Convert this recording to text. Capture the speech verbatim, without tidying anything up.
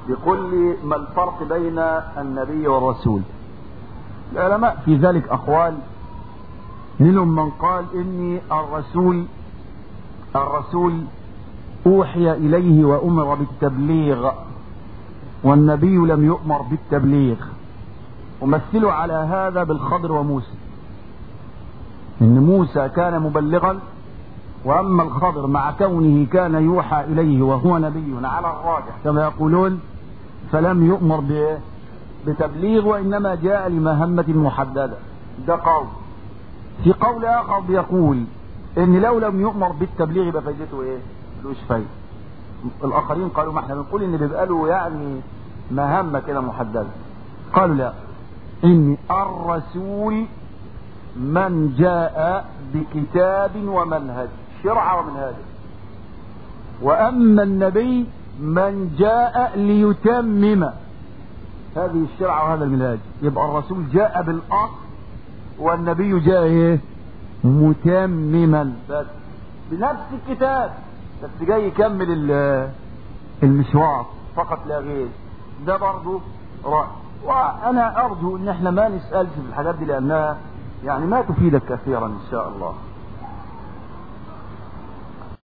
يقول لي ما الفرق بين النبي والرسول؟ العلماء في ذلك أقوال، منهم من قال إني الرسول الرسول أوحي إليه وأمر بالتبليغ، والنبي لم يؤمر بالتبليغ، ومثلوا على هذا بالخضر وموسى، إن موسى كان مبلغا، وأما الخضر مع كونه كان يوحى إليه وهو نبي على الراجح كما يقولون فلم يؤمر بتبليغ، وإنما جاء لمهمة محددة. ده قول. في قول آخر بيقول إن لو لم يؤمر بالتبليغ يبقى فايدته إيه؟ ملوش فايدة. الآخرين قالوا ما احنا بنقول إن بيبقى له يعني مهمة كده محددة. قالوا لا، إن الرسول من جاء بكتاب ومنهج، شرع ومنهج، وأما النبي من جاء ليتمم هذه الشرع وهذا المنهج. يبقى الرسول جاء بالأصل والنبي جاء ايه؟ متمما، بس بنفس الكتاب، بس جاي يكمل المشوار فقط لا غير. ده برضو رأي، وأنا أرجو إن احنا ما نسألش في الحاجات دي لأنها يعني ما تفيدك كثيرا إن شاء الله.